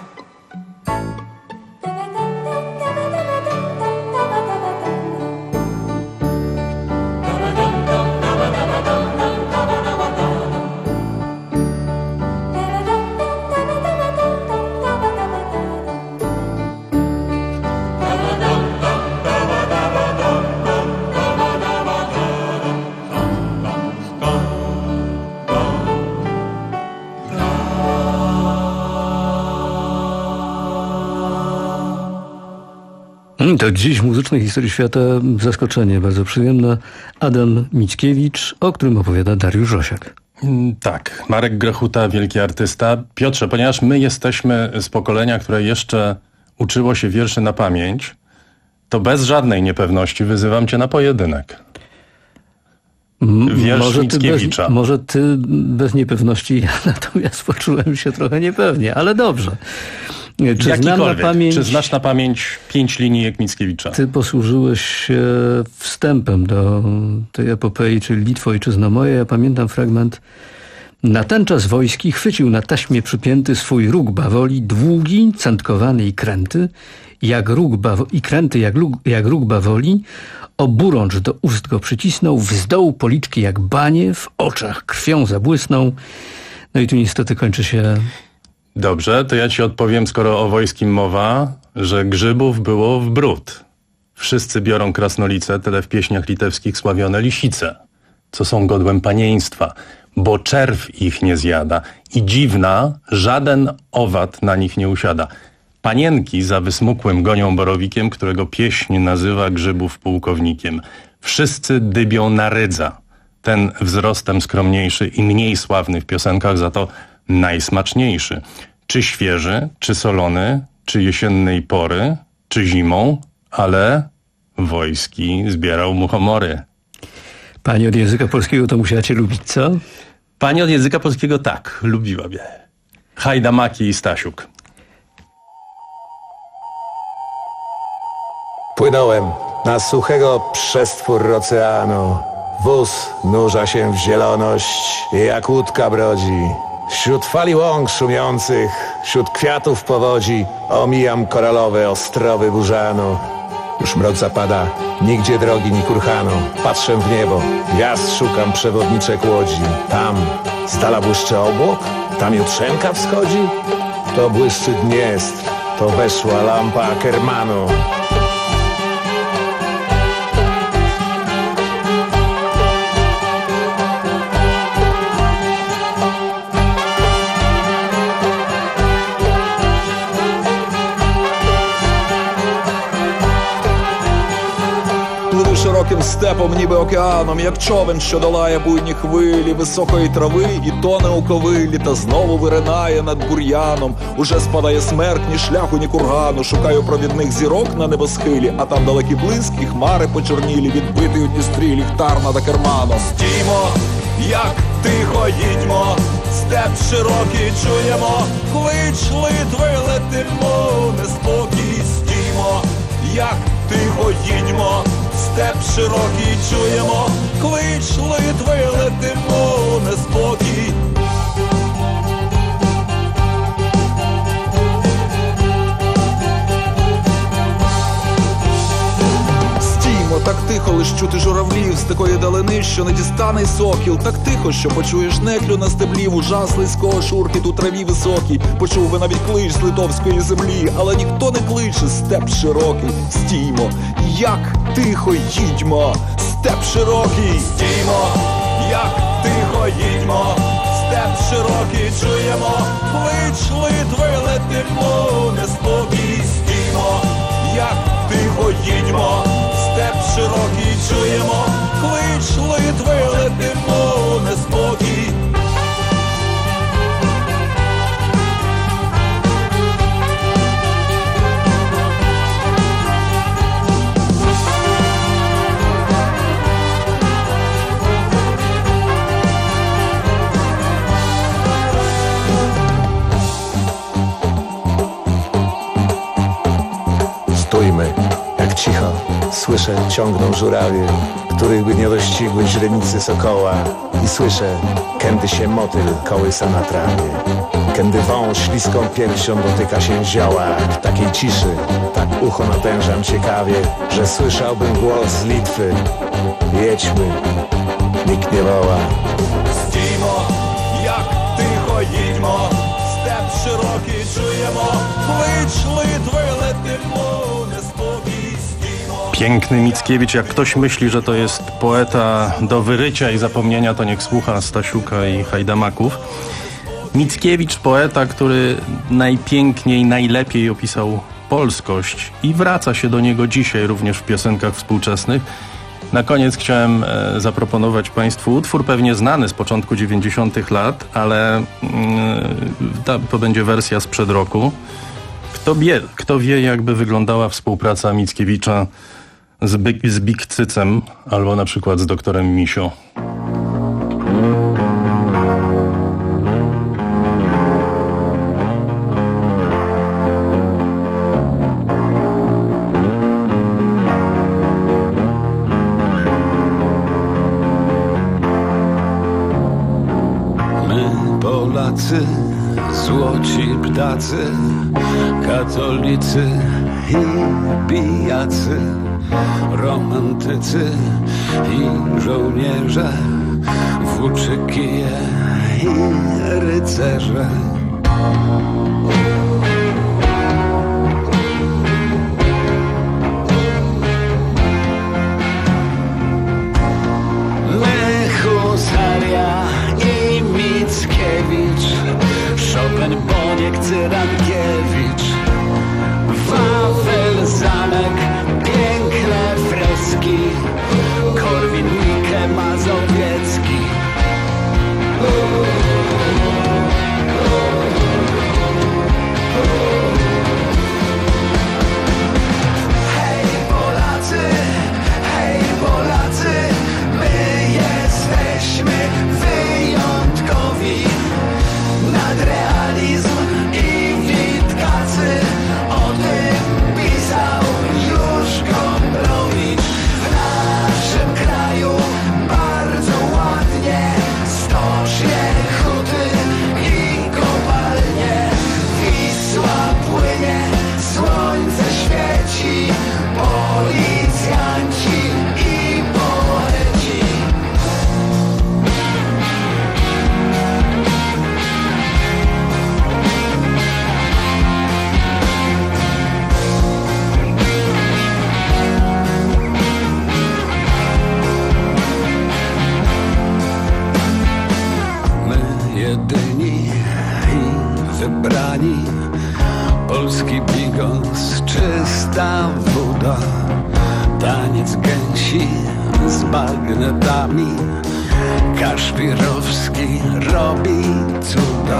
To dziś w muzycznej historii świata zaskoczenie bardzo przyjemne. Adam Mickiewicz, o którym opowiada Dariusz Rosiak. Tak, Marek Grechuta, wielki artysta. Piotrze, ponieważ my jesteśmy z pokolenia, które jeszcze uczyło się wierszy na pamięć, to bez żadnej niepewności wyzywam cię na pojedynek. Wiersz może Mickiewicza. Ty bez, może ty bez niepewności, ja natomiast poczułem się trochę niepewnie, ale dobrze. Czy znam na pamięć, czy znasz na pamięć pięć linijek Mickiewicza? Ty posłużyłeś się wstępem do tej epopei, czyli Litwo, ojczyzno moje. Ja pamiętam fragment. Na ten czas wojski chwycił na taśmie przypięty swój róg bawoli, długi, centkowany i kręty, jak róg bawo- i kręty jak, lug, jak róg bawoli, oburącz do ust go przycisnął, wzdął policzki jak banie, w oczach krwią zabłysnął. No i tu niestety kończy się... Dobrze, to ja ci odpowiem, skoro o wojskim mowa, że grzybów było w bród. Wszyscy biorą krasnolice, tyle w pieśniach litewskich sławione lisice, co są godłem panieństwa, bo czerw ich nie zjada i dziwna, żaden owad na nich nie usiada. Panienki za wysmukłym gonią borowikiem, którego pieśń nazywa grzybów pułkownikiem. Wszyscy dybią na rydza, ten wzrostem skromniejszy i mniej sławny w piosenkach, za to najsmaczniejszy. Czy świeży, czy solony, czy jesiennej pory, czy zimą, ale wojski zbierał muchomory. Pani od języka polskiego to musiała cię lubić, co? Pani od języka polskiego tak, lubiła mnie. Hajdamaki i Stasiuk. Płynąłem na suchego przestwór oceanu. Wóz nurza się w zieloność, jak łódka brodzi. Wśród fali łąk szumiących, wśród kwiatów powodzi, omijam koralowe ostrowy burzanu. Już mrok zapada, nigdzie drogi ni kurhanu. Patrzę w niebo, gwiazd szukam przewodniczek łodzi. Tam z dala błyszczy obłok, tam jutrzenka wschodzi. To błyszczy Dniestr, to weszła lampa Ackermanu. Пливу широким степом, ніби океаном, як човен, що долає буйні хвилі високої трави і тоне у ковилі, та знову виринає над бур'яном. Уже спадає смерть, ні шляху, ні кургану. Шукаю провідних зірок на небосхилі, а там далекий блиск і хмари почорнілі, відбитий у Дністрі ліхтар над керманом. Стіймо, як тихо їдьмо, степ широкий чуємо, клич Литви летимо, неспокій. Стіймо, як тихо їдьмо, степ широкий чуємо, клич Литви летимо, неспокій. Так тихо, лиш чути журавлів з такої далини, що не дістане й сокіл. Так тихо, що почуєш неклю на стеблі, вужа слизького шурхіт у траві високій. Почув би навіть клич з литовської землі, але ніхто не кличе, степ широкий. Стіймо, як тихо їдьмо, степ широкий. Стіймо, як тихо їдьмо, степ широкий чуємо, клич Литви летимо, неспокій. Стіймо, як тихо їдьмо, степ широкий чуємо, клич Литви летимо, неспокій. Stójmy, jak cicho, słyszę, ciągną żurawie, których by nie dościgły źrenicy sokoła. I słyszę, kędy się motyl kołysa na trawie, kędy wąż śliską piersią dotyka się zioła. W takiej ciszy, tak ucho natężam ciekawie, że słyszałbym głos z Litwy. Jedźmy, nikt nie woła. Stіймо, jak тихо їдьмо, степ широкий чуємо, клич Литви летимо, неспокій. Piękny Mickiewicz. Jak ktoś myśli, że to jest poeta do wyrycia i zapomnienia, to niech słucha Stasiuka i Hajdamaków. Mickiewicz, poeta, który najpiękniej, najlepiej opisał polskość i wraca się do niego dzisiaj również w piosenkach współczesnych. Na koniec chciałem e, zaproponować Państwu utwór pewnie znany z początku dziewięćdziesiątych lat, ale mm, ta, to będzie wersja sprzed roku. Kto wie, kto wie, jakby wyglądała współpraca Mickiewicza z, By- z Big Cycem albo na przykład z doktorem Misio. My, Polacy, złoci ptacy, katolicy i pijacy, romantycy i żołnierze, włóczykije i rycerze. My, Husaria i Mickiewicz, Chopin, Boniek, Cyrankiewicz, Wawel, zamek, piękne freski, Korwin-Mikke, Mazowiecki. Hej Polacy, hej Polacy, my jesteśmy wyjątkowi, nadrealizm i Witkacy, o tym pisał już Gombrowicz. W naszym kraju bardzo ładnie, stocznie, huty i kopalnie. Wisła płynie, słońce świeci, policjanci i poeci. My jedyni i wybrani, polski bigos, czysta woda, taniec gęsi z magnetami. Kaszpirowski robi cuda.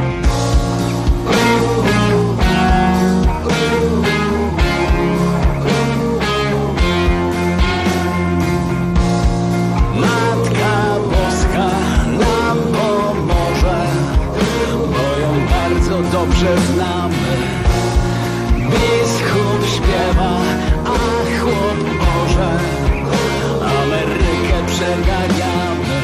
Matka Boska nam pomoże, bo ją bardzo dobrze znamy. Biskup śpiewa, a chłop orze, Amerykę przeganiamy.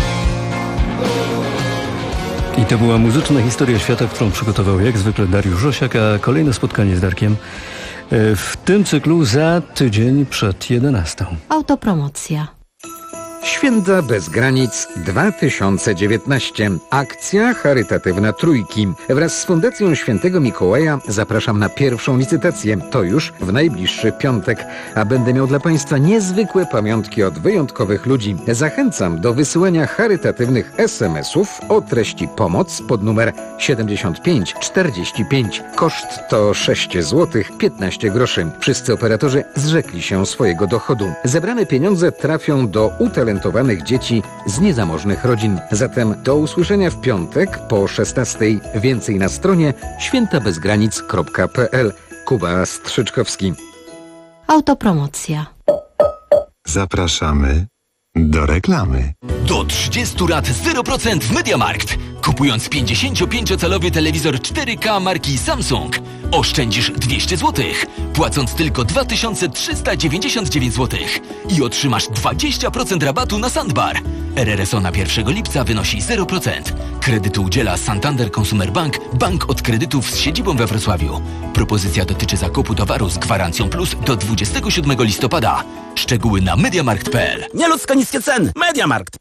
I to była muzyczna historia świata, którą przygotował jak zwykle Dariusz Osiak, a kolejne spotkanie z Darkiem w tym cyklu za tydzień przed jedenastą. Autopromocja. Święta bez granic dwa tysiące dziewiętnaście. Akcja charytatywna Trójki. Wraz z Fundacją Świętego Mikołaja zapraszam na pierwszą licytację. To już w najbliższy piątek. A będę miał dla Państwa niezwykłe pamiątki od wyjątkowych ludzi. Zachęcam do wysyłania charytatywnych es em esów o treści pomoc pod numer siedemdziesiąt pięć czterdzieści pięć. Koszt to sześć złotych piętnaście groszy. Wszyscy operatorzy zrzekli się swojego dochodu. Zebrane pieniądze trafią do utalentowanych dzieci z niezamożnych rodzin. Zatem do usłyszenia w piątek po szesnastej. Więcej na stronie świętabezgranic kropka pe el. Kuba Strzyczkowski. Autopromocja. Zapraszamy do reklamy. Do trzydziestu lat zero procent w MediaMarkt. Kupując pięćdziesięciopięciocalowy telewizor cztery K marki Samsung oszczędzisz dwieście złotych, płacąc tylko dwa tysiące trzysta dziewięćdziesiąt dziewięć złotych i otrzymasz dwadzieścia procent rabatu na Sandbar. R R S O na pierwszego lipca wynosi zero procent. Kredytu udziela Santander Consumer Bank, bank od kredytów z siedzibą we Wrocławiu. Propozycja dotyczy zakupu towaru z gwarancją plus do dwudziestego siódmego listopada. Szczegóły na mediamarkt kropka pe el. Nieludzko niskie ceny. MediaMarkt.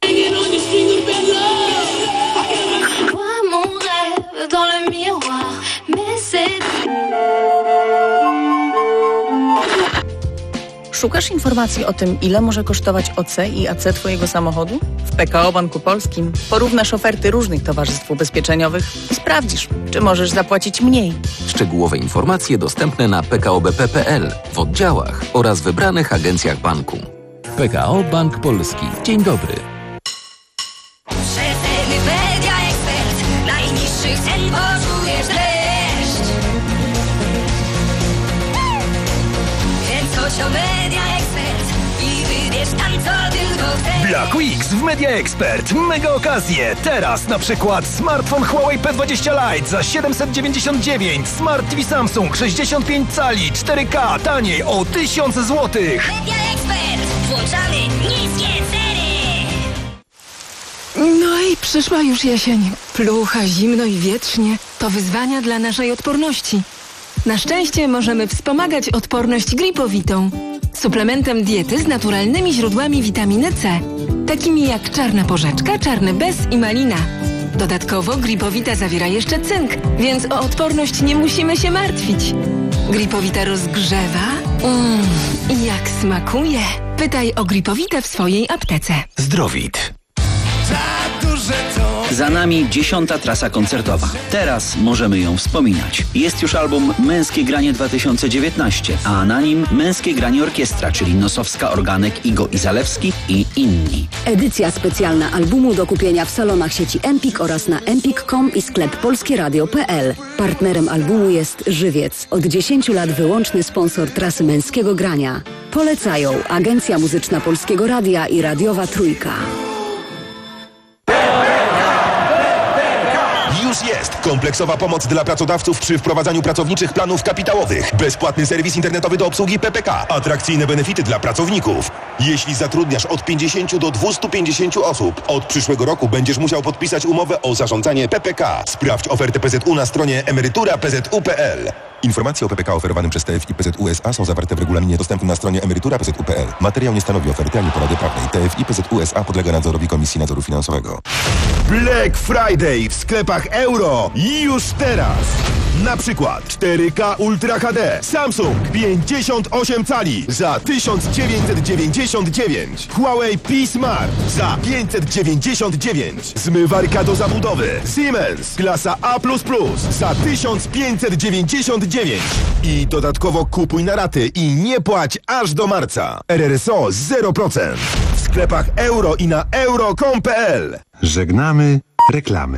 Szukasz informacji o tym, ile może kosztować O C i A C Twojego samochodu? W P K O Banku Polskim porównasz oferty różnych towarzystw ubezpieczeniowych i sprawdzisz, czy możesz zapłacić mniej. Szczegółowe informacje dostępne na p k o b p kropka pe el, w oddziałach oraz wybranych agencjach banku. P K O Bank Polski. Dzień dobry. Rzetelny Media Ekspert. Najniższych cen poczujesz deszcz. Kręć coś o Media Ekspert i wybierz tam, co tylko chcesz. Black Weeks w Media Expert. Mega okazje. Teraz na przykład smartfon Huawei P dwadzieścia Lite za siedemset dziewięćdziesiąt dziewięć. Smart T V Samsung sześćdziesiąt pięć cali cztery K taniej o tysiąc złotych. Media Expert. Włączamy niskie ceny. No i przyszła już jesień. Plucha, zimno i wietrznie. To wyzwania dla naszej odporności. Na szczęście możemy wspomagać odporność Gripowitą. Suplementem diety z naturalnymi źródłami witaminy C, takimi jak czarna porzeczka, czarny bez i malina. Dodatkowo Gripowita zawiera jeszcze cynk, więc o odporność nie musimy się martwić. Gripowita rozgrzewa. Mmm, jak smakuje. Pytaj o Gripowitę w swojej aptece. Zdrowit. Za duże to. Za nami dziesiąta trasa koncertowa. Teraz możemy ją wspominać. Jest już album Męskie Granie dwa tysiące dziewiętnaście, a na nim Męskie Granie Orkiestra, czyli Nosowska, Organek, Igo i Zalewski i inni. Edycja specjalna albumu do kupienia w salonach sieci Empik oraz na empik kropka com i sklep polskieradio kropka pe el. Partnerem albumu jest Żywiec. Od dziesięciu lat wyłączny sponsor trasy Męskiego Grania. Polecają Agencja Muzyczna Polskiego Radia i Radiowa Trójka. Już jest kompleksowa pomoc dla pracodawców przy wprowadzaniu pracowniczych planów kapitałowych. Bezpłatny serwis internetowy do obsługi P P K. Atrakcyjne benefity dla pracowników. Jeśli zatrudniasz od pięćdziesięciu do dwustu pięćdziesięciu osób, od przyszłego roku będziesz musiał podpisać umowę o zarządzanie P P K. Sprawdź ofertę P Z U na stronie emerytura p z u kropka pe el. Informacje o P P K oferowanym przez T F I P Z U S A są zawarte w regulaminie dostępnym na stronie emerytura p z u kropka pe el. Materiał nie stanowi oferty ani porady prawnej. T F I P Z U S A podlega nadzorowi Komisji Nadzoru Finansowego. Black Friday w sklepach Euro. Już teraz. Na przykład cztery K Ultra H D Samsung pięćdziesiąt osiem cali za tysiąc dziewięćset dziewięćdziesiąt dziewięć. Huawei P Smart za pięćset dziewięćdziesiąt dziewięć. Zmywarka do zabudowy Siemens klasa A plus plus za tysiąc pięćset dziewięćdziesiąt dziewięć. I dodatkowo kupuj na raty i nie płać aż do marca. R R S O zero procent. W sklepach euro i na euro kropka com kropka p l. Żegnamy reklamy.